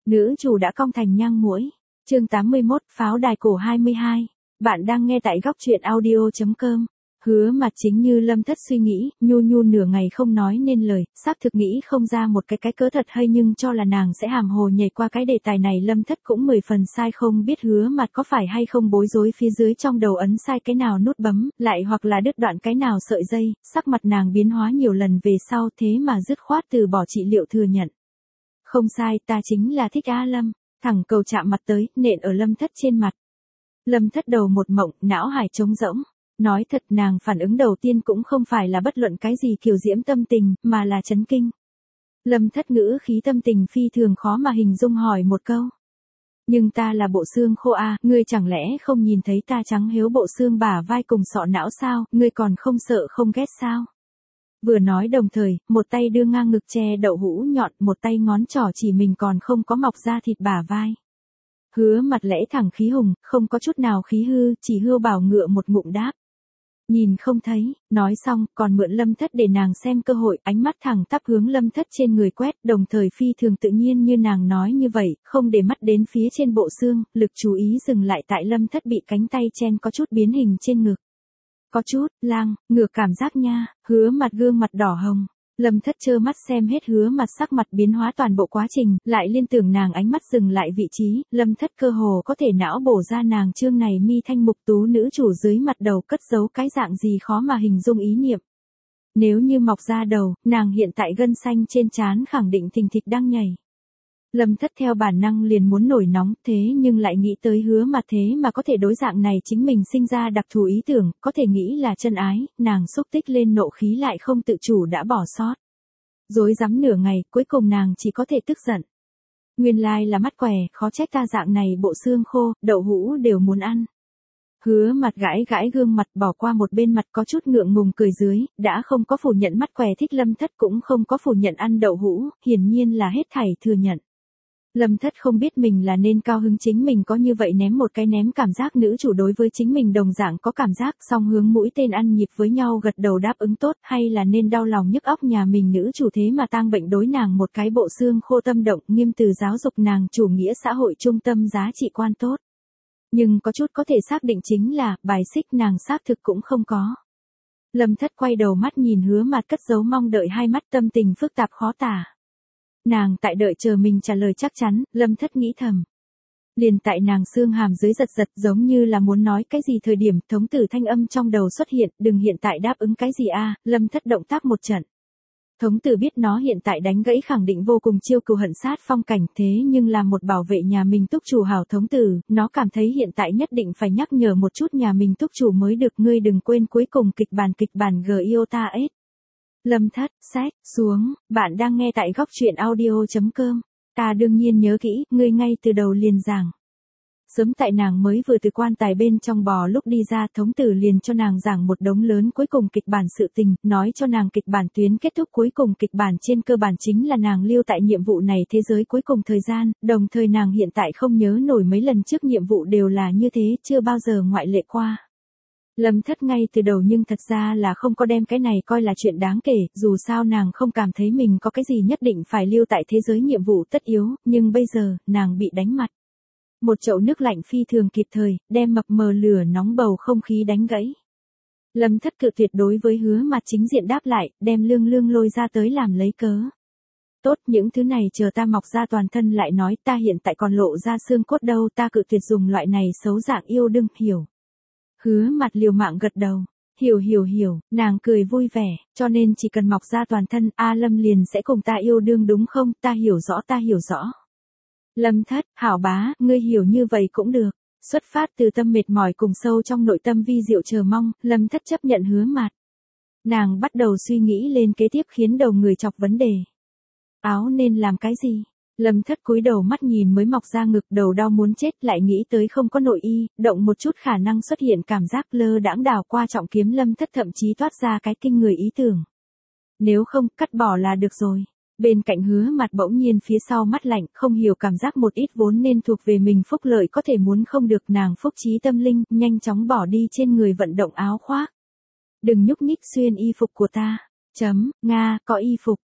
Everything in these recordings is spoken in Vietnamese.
Nữ chủ đã cong thành nhang muỗi. Chương 81, pháo đài cổ 22. Bạn đang nghe tại góc truyện audio.com. Hứa Mặt chính như Lâm Thất suy nghĩ, nhu nhu nửa ngày không nói nên lời, xác thực nghĩ không ra một cái cớ thật hay, nhưng cho là nàng sẽ hàm hồ nhảy qua cái đề tài này. Lâm Thất cũng 10 phần sai, không biết Hứa Mặt có phải hay không bối rối phía dưới trong đầu ấn sai cái nào nút bấm, lại hoặc là đứt đoạn cái nào sợi dây. Sắc mặt nàng biến hóa nhiều lần về sau, thế mà dứt khoát từ bỏ trị liệu thừa nhận. Không sai, ta chính là thích A Lâm. Thẳng cầu chạm mặt tới, nện ở Lâm Thất trên mặt. Lâm Thất đầu một mộng, não hải trống rỗng. Nói thật, nàng phản ứng đầu tiên cũng không phải là bất luận cái gì kiều diễm tâm tình, mà là chấn kinh. Lâm Thất ngữ khí tâm tình phi thường khó mà hình dung, hỏi một câu. Nhưng ta là bộ xương khô à, ngươi chẳng lẽ không nhìn thấy ta trắng hiếu bộ xương bả vai cùng sọ não sao, ngươi còn không sợ không ghét sao? Vừa nói đồng thời, một tay đưa ngang ngực che đậu hũ nhọn, một tay ngón trỏ chỉ mình còn không có mọc ra thịt bả vai. Hứa Mặt lẽ thẳng khí hùng, không có chút nào khí hư, chỉ hươu bảo ngựa một ngụm đáp. Nhìn không thấy, nói xong, còn mượn Lâm Thất để nàng xem cơ hội, ánh mắt thẳng tắp hướng Lâm Thất trên người quét, đồng thời phi thường tự nhiên như nàng nói như vậy, không để mắt đến phía trên bộ xương, lực chú ý dừng lại tại Lâm Thất bị cánh tay chen có chút biến hình trên ngực. Có chút, ngược cảm giác nha. Hứa Mặt gương mặt đỏ hồng. Lâm Thất trơ mắt xem hết Hứa Mặt sắc mặt biến hóa toàn bộ quá trình, lại liên tưởng nàng ánh mắt dừng lại vị trí, Lâm Thất cơ hồ có thể não bổ ra nàng chương này mi thanh mục tú nữ chủ dưới mặt đầu cất giấu cái dạng gì khó mà hình dung ý niệm. Nếu như mọc ra đầu, nàng hiện tại gân xanh trên trán khẳng định thình thịch đang nhảy. Lâm Thất theo bản năng liền muốn nổi nóng, thế nhưng lại nghĩ tới Hứa Mặt thế mà có thể đối dạng này chính mình sinh ra đặc thù ý tưởng, có thể nghĩ là chân ái, nàng xúc tích lên nộ khí lại không tự chủ đã bỏ sót. Rối rắm nửa ngày, cuối cùng nàng chỉ có thể tức giận. Nguyên lai là mắt què, khó trách ta dạng này bộ xương khô, đậu hũ đều muốn ăn. Hứa Mặt gãi gãi gương mặt, bỏ qua một bên mặt, có chút ngượng ngùng cười dưới, đã không có phủ nhận mắt què thích Lâm Thất, cũng không có phủ nhận ăn đậu hũ, hiển nhiên là hết thảy thừa nhận. Lâm Thất không biết mình là nên cao hứng chính mình có như vậy ném một cái ném cảm giác nữ chủ đối với chính mình đồng dạng có cảm giác, song hướng mũi tên ăn nhịp với nhau gật đầu đáp ứng tốt, hay là nên đau lòng nhức óc nhà mình nữ chủ thế mà tang bệnh đối nàng một cái bộ xương khô tâm động, nghiêm từ giáo dục nàng chủ nghĩa xã hội trung tâm giá trị quan tốt. Nhưng có chút có thể xác định chính là, bài xích nàng xác thực cũng không có. Lâm Thất quay đầu mắt nhìn Hứa Mặt cất giấu mong đợi hai mắt, tâm tình phức tạp khó tả. Nàng tại đợi chờ mình trả lời chắc chắn, Lâm Thất nghĩ thầm. Liền tại nàng xương hàm dưới giật giật giống như là muốn nói cái gì thời điểm, thống tử thanh âm trong đầu xuất hiện, đừng hiện tại đáp ứng cái gì a. Lâm Thất động tác một trận. Thống tử biết nó hiện tại đánh gãy khẳng định vô cùng chiêu cừu hận sát phong cảnh, thế nhưng là một bảo vệ nhà mình túc chủ hảo thống tử, nó cảm thấy hiện tại nhất định phải nhắc nhở một chút nhà mình túc chủ mới được, ngươi đừng quên cuối cùng kịch bản GIOTA S. Lâm Thất, sách, xuống, bạn đang nghe tại góc truyện audio.com. Ta đương nhiên nhớ kỹ, ngươi ngay từ đầu liền giảng. Sớm tại nàng mới vừa từ quan tài bên trong bò lúc đi ra, thống tử liền cho nàng giảng một đống lớn cuối cùng kịch bản sự tình, nói cho nàng kịch bản tuyến kết thúc cuối cùng kịch bản trên cơ bản chính là nàng lưu tại nhiệm vụ này thế giới cuối cùng thời gian, đồng thời nàng hiện tại không nhớ nổi mấy lần trước nhiệm vụ đều là như thế, chưa bao giờ ngoại lệ qua. Lâm Thất ngay từ đầu nhưng thật ra là không có đem cái này coi là chuyện đáng kể, dù sao nàng không cảm thấy mình có cái gì nhất định phải lưu tại thế giới nhiệm vụ tất yếu, nhưng bây giờ, nàng bị đánh mặt. Một chậu nước lạnh phi thường kịp thời, đem mập mờ lửa nóng bầu không khí đánh gãy. Lâm Thất cự tuyệt đối với Hứa Mặt chính diện đáp lại, đem lương lôi ra tới làm lấy cớ. Tốt, những thứ này chờ ta mọc ra toàn thân lại nói, ta hiện tại còn lộ ra xương cốt đâu, ta cự tuyệt dùng loại này xấu dạng yêu đương, hiểu. Hứa Mặt liều mạng gật đầu. Hiểu, nàng cười vui vẻ, cho nên chỉ cần mọc ra toàn thân, A Lâm liền sẽ cùng ta yêu đương đúng không, ta hiểu rõ. Lâm Thất, hảo bá, ngươi hiểu như vậy cũng được. Xuất phát từ tâm mệt mỏi cùng sâu trong nội tâm vi diệu chờ mong, Lâm Thất chấp nhận Hứa Mặt. Nàng bắt đầu suy nghĩ lên kế tiếp khiến đầu người chọc vấn đề. Áo nên làm cái gì? Lâm Thất cúi đầu mắt nhìn mới mọc ra ngực, đầu đau muốn chết, lại nghĩ tới không có nội y, động một chút khả năng xuất hiện cảm giác lơ đãng đảo qua trọng kiếm, Lâm Thất thậm chí toát ra cái kinh người ý tưởng. Nếu không, cắt bỏ là được rồi. Bên cạnh Hứa Mặt bỗng nhiên phía sau mắt lạnh, không hiểu cảm giác một ít vốn nên thuộc về mình phúc lợi có thể muốn không được, nàng phúc trí tâm linh, nhanh chóng bỏ đi trên người vận động áo khoác. Đừng nhúc nhích xuyên y phục của ta. Nga, có y phục.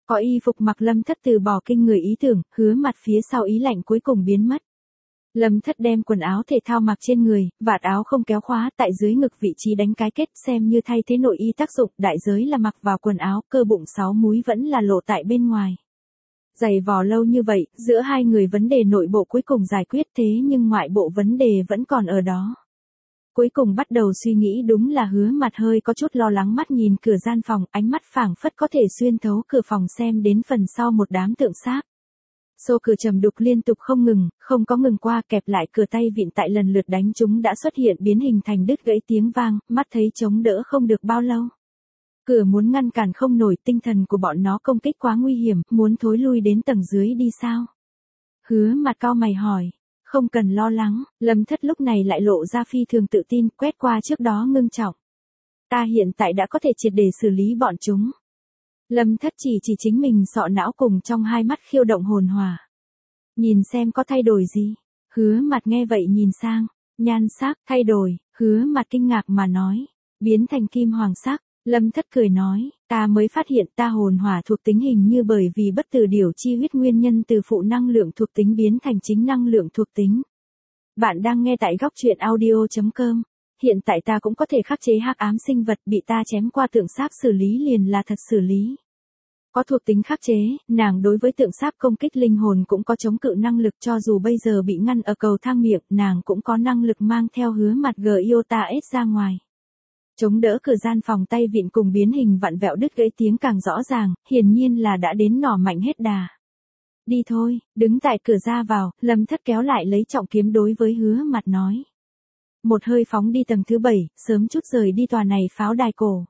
Có y phục mặc Lâm Thất từ bỏ kinh người ý tưởng, Hứa Mặt phía sau ý lạnh cuối cùng biến mất. Lâm Thất đem quần áo thể thao mặc trên người, vạt áo không kéo khóa, tại dưới ngực vị trí đánh cái kết xem như thay thế nội y tác dụng, đại giới là mặc vào quần áo, cơ bụng 6 múi vẫn là lộ tại bên ngoài. Giày vò lâu như vậy, giữa hai người vấn đề nội bộ cuối cùng giải quyết thế nhưng ngoại bộ vấn đề vẫn còn ở đó. Cuối cùng bắt đầu suy nghĩ đúng là Hứa Mặt hơi có chút lo lắng mắt nhìn cửa gian phòng, ánh mắt phảng phất có thể xuyên thấu cửa phòng xem đến phần sau một đám tượng xác. Xô cửa trầm đục liên tục không ngừng, không có ngừng qua kẹp lại cửa tay vịn tại lần lượt đánh chúng đã xuất hiện biến hình thành đứt gãy tiếng vang, mắt thấy chống đỡ không được bao lâu. Cửa muốn ngăn cản không nổi tinh thần của bọn nó công kích quá nguy hiểm, muốn thối lui đến tầng dưới đi sao? Hứa Mặt cau mày hỏi. Không cần lo lắng, Lâm Thất lúc này lại lộ ra phi thường tự tin, quét qua trước đó ngưng trọng. Ta hiện tại đã có thể triệt để xử lý bọn chúng. Lâm Thất chỉ chính mình sọ não cùng trong hai mắt khiêu động hồn hỏa. Nhìn xem có thay đổi gì. Hứa Mặt nghe vậy nhìn sang, nhan sắc thay đổi, Hứa Mặt kinh ngạc mà nói, biến thành kim hoàng sắc. Lâm Thất cười nói, ta mới phát hiện ta hồn hỏa thuộc tính hình như bởi vì bất tử điểu chi huyết nguyên nhân từ phụ năng lượng thuộc tính biến thành chính năng lượng thuộc tính. Bạn đang nghe tại góc truyện audio.com. Hiện tại ta cũng có thể khắc chế hắc ám sinh vật bị ta chém qua tượng sáp xử lý liền là thật xử lý. Có thuộc tính khắc chế, nàng đối với tượng sáp công kích linh hồn cũng có chống cự năng lực cho dù bây giờ bị ngăn ở cầu thang miệng, nàng cũng có năng lực mang theo Hứa Mặt Giota S ra ngoài. Chống đỡ cửa gian phòng tay vịn cùng biến hình vặn vẹo đứt gãy tiếng càng rõ ràng, hiển nhiên là đã đến nỏ mạnh hết đà. Đi thôi, đứng tại cửa ra vào, Lâm Thất kéo lại lấy trọng kiếm đối với Hứa Mặt nói. Một hơi phóng đi tầng thứ 7, sớm chút rời đi tòa này pháo đài cổ.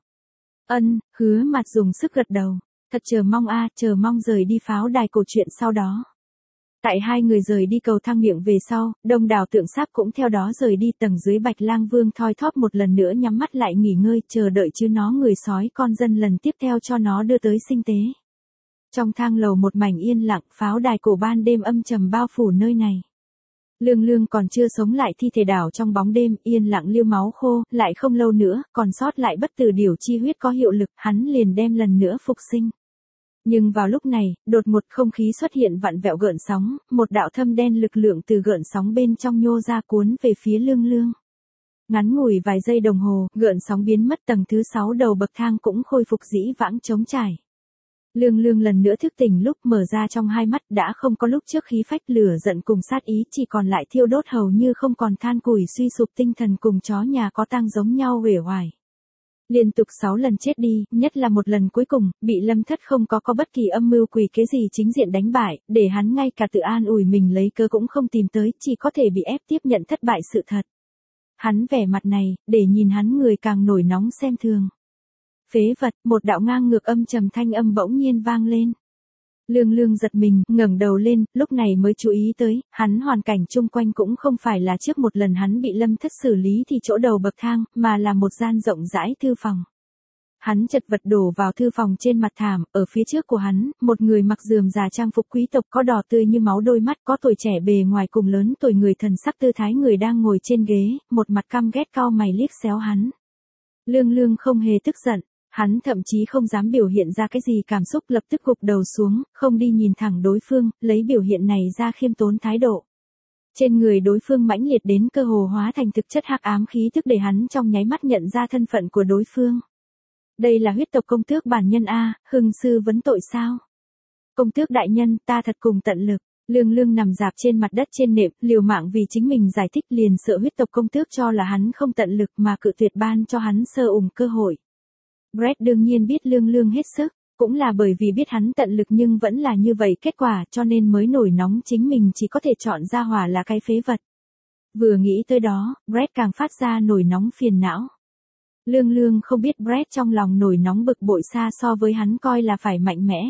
Hứa Mặt dùng sức gật đầu. Thật chờ mong chờ mong rời đi pháo đài cổ chuyện sau đó. Tại hai người rời đi cầu thang miệng về sau, đông đảo tượng sáp cũng theo đó rời đi tầng dưới. Bạch Lang Vương thoi thóp một lần nữa nhắm mắt lại nghỉ ngơi chờ đợi chứ nó người sói con dân lần tiếp theo cho nó đưa tới sinh tế. Trong thang lầu một mảnh yên lặng, pháo đài cổ ban đêm âm trầm bao phủ nơi này. Lương Lương còn chưa sống lại thi thể đảo trong bóng đêm, yên lặng liêu máu khô, lại không lâu nữa, còn sót lại bất tử điểu chi huyết có hiệu lực, hắn liền đem lần nữa phục sinh. Nhưng vào lúc này, đột một không khí xuất hiện vặn vẹo gợn sóng, một đạo thâm đen lực lượng từ gợn sóng bên trong nhô ra cuốn về phía Lương Lương. Ngắn ngủi vài giây đồng hồ, gợn sóng biến mất tầng thứ 6 đầu bậc thang cũng khôi phục dĩ vãng trống trải. Lương Lương lần nữa thức tỉnh lúc mở ra trong hai mắt đã không có lúc trước khí phách lửa giận cùng sát ý chỉ còn lại thiêu đốt hầu như không còn than củi suy sụp tinh thần cùng chó nhà có tang giống nhau uể oải. Liên tục 6 lần chết đi, nhất là một lần cuối cùng, bị Lâm Thất không có bất kỳ âm mưu quỷ kế gì chính diện đánh bại, để hắn ngay cả tự an ủi mình lấy cớ cũng không tìm tới, chỉ có thể bị ép tiếp nhận thất bại sự thật. Hắn vẻ mặt này, để nhìn hắn người càng nổi nóng xem thường. Phế vật, một đạo ngang ngược âm trầm thanh âm bỗng nhiên vang lên. Lương Lương giật mình, ngẩng đầu lên, lúc này mới chú ý tới, hắn hoàn cảnh chung quanh cũng không phải là trước một lần hắn bị Lâm Thất xử lý thì chỗ đầu bậc thang, mà là một gian rộng rãi thư phòng. Hắn chật vật đổ vào thư phòng trên mặt thảm, ở phía trước của hắn, một người mặc rườm rà trang phục quý tộc có đỏ tươi như máu đôi mắt có tuổi trẻ bề ngoài cùng lớn tuổi người thần sắc tư thái người đang ngồi trên ghế, một mặt căm ghét cau mày liếc xéo hắn. Lương Lương không hề tức giận. Hắn thậm chí không dám biểu hiện ra cái gì cảm xúc lập tức gục đầu xuống, không đi nhìn thẳng đối phương, lấy biểu hiện này ra khiêm tốn thái độ. Trên người đối phương mãnh liệt đến cơ hồ hóa thành thực chất hắc ám khí tức để hắn trong nháy mắt nhận ra thân phận của đối phương. Đây là huyết tộc công tước bản nhân A, hưng sư vấn tội sao? Công tước đại nhân, ta thật cùng tận lực. Lương Lương nằm dạp trên mặt đất trên nệm, liều mạng vì chính mình giải thích liền sợ huyết tộc công tước cho là hắn không tận lực mà cự tuyệt ban cho hắn sơ ủng cơ hội. Brett đương nhiên biết Lương Lương hết sức, cũng là bởi vì biết hắn tận lực nhưng vẫn là như vậy kết quả cho nên mới nổi nóng chính mình chỉ có thể chọn ra hỏa là cái phế vật. Vừa nghĩ tới đó, Brett càng phát ra nổi nóng phiền não. Lương Lương không biết Brett trong lòng nổi nóng bực bội xa so với hắn coi là phải mạnh mẽ.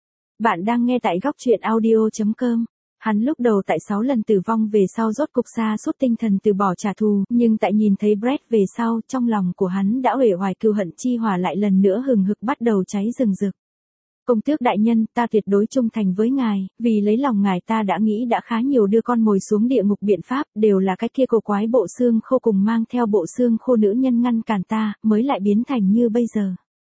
Bạn đang nghe tại góc truyện audio.com. Hắn lúc đầu tại 6 lần tử vong về sau rốt cục xa suốt tinh thần từ bỏ trả thù, nhưng tại nhìn thấy Brett về sau, trong lòng của hắn đã uể oải cừu hận chi hỏa lại lần nữa hừng hực bắt đầu cháy rừng rực. Công tước đại nhân, ta tuyệt đối trung thành với ngài, vì lấy lòng ngài ta đã nghĩ đã khá nhiều đưa con mồi xuống địa ngục biện pháp, đều là cái kia cổ quái bộ xương khô cùng mang theo bộ xương khô nữ nhân ngăn cản ta, mới lại biến thành như bây giờ.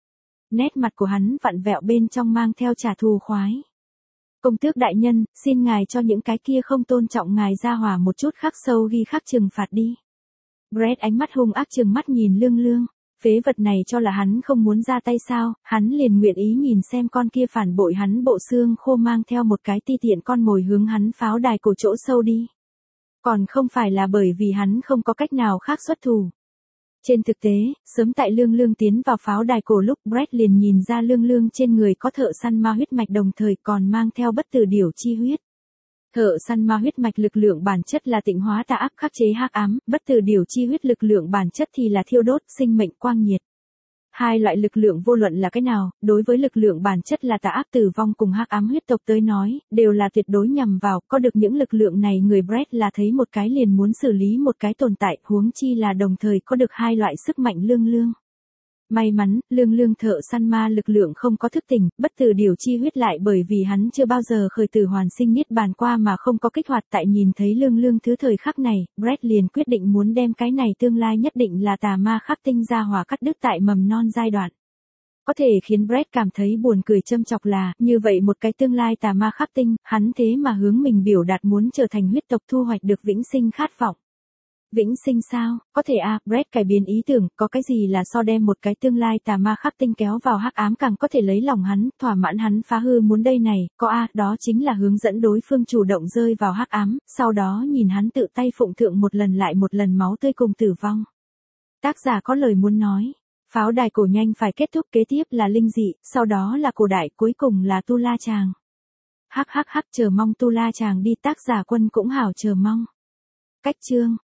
Nét mặt của hắn vặn vẹo bên trong mang theo trả thù khoái. Công tước đại nhân, xin ngài cho những cái kia không tôn trọng ngài ra hỏa một chút khắc sâu ghi khắc trừng phạt đi. Brett ánh mắt hung ác trừng mắt nhìn Lương Lương. Phế vật này cho là hắn không muốn ra tay sao, hắn liền nguyện ý nhìn xem con kia phản bội hắn bộ xương khô mang theo một cái ti tiện con mồi hướng hắn pháo đài cổ chỗ sâu đi. Còn không phải là bởi vì hắn không có cách nào khác xuất thủ. Trên thực tế, sớm tại Lương Lương tiến vào pháo đài cổ lúc Brett liền nhìn ra Lương Lương trên người có thợ săn ma huyết mạch đồng thời còn mang theo bất tử điểu chi huyết. Thợ săn ma huyết mạch lực lượng bản chất là tịnh hóa tà ác khắc chế hắc ám, bất tử điểu chi huyết lực lượng bản chất thì là thiêu đốt sinh mệnh quang nhiệt. Hai loại lực lượng vô luận là cái nào, đối với lực lượng bản chất là tà ác tử vong cùng hắc ám huyết tộc tới nói, đều là tuyệt đối nhằm vào, có được những lực lượng này người Brett là thấy một cái liền muốn xử lý một cái tồn tại, huống chi là đồng thời có được hai loại sức mạnh Lương Lương. May mắn, Lương Lương thợ săn ma lực lượng không có thức tỉnh, bất tử điểu chi huyết lại bởi vì hắn chưa bao giờ khởi tử hoàn sinh niết bàn qua mà không có kích hoạt tại nhìn thấy Lương Lương thứ thời khắc này, Brett liền quyết định muốn đem cái này tương lai nhất định là tà ma khắc tinh ra hỏa cắt đứt tại mầm non giai đoạn. Có thể khiến Brett cảm thấy buồn cười châm chọc là, như vậy một cái tương lai tà ma khắc tinh, hắn thế mà hướng mình biểu đạt muốn trở thành huyết tộc thu hoạch được vĩnh sinh khát vọng. Vĩnh sinh sao, có thể Brett cải biến ý tưởng, có cái gì là so đem một cái tương lai tà ma khắc tinh kéo vào hắc ám càng có thể lấy lòng hắn, thỏa mãn hắn phá hư muốn đây này, có đó chính là hướng dẫn đối phương chủ động rơi vào hắc ám, sau đó nhìn hắn tự tay phụng thượng một lần lại một lần máu tươi cùng tử vong. Tác giả có lời muốn nói, pháo đài cổ nhanh phải kết thúc, kế tiếp là linh dị, sau đó là cổ đại, cuối cùng là Tu La Chàng. Hắc chờ mong Tu La Chàng đi, tác giả Quân cũng hảo chờ mong. Cách chương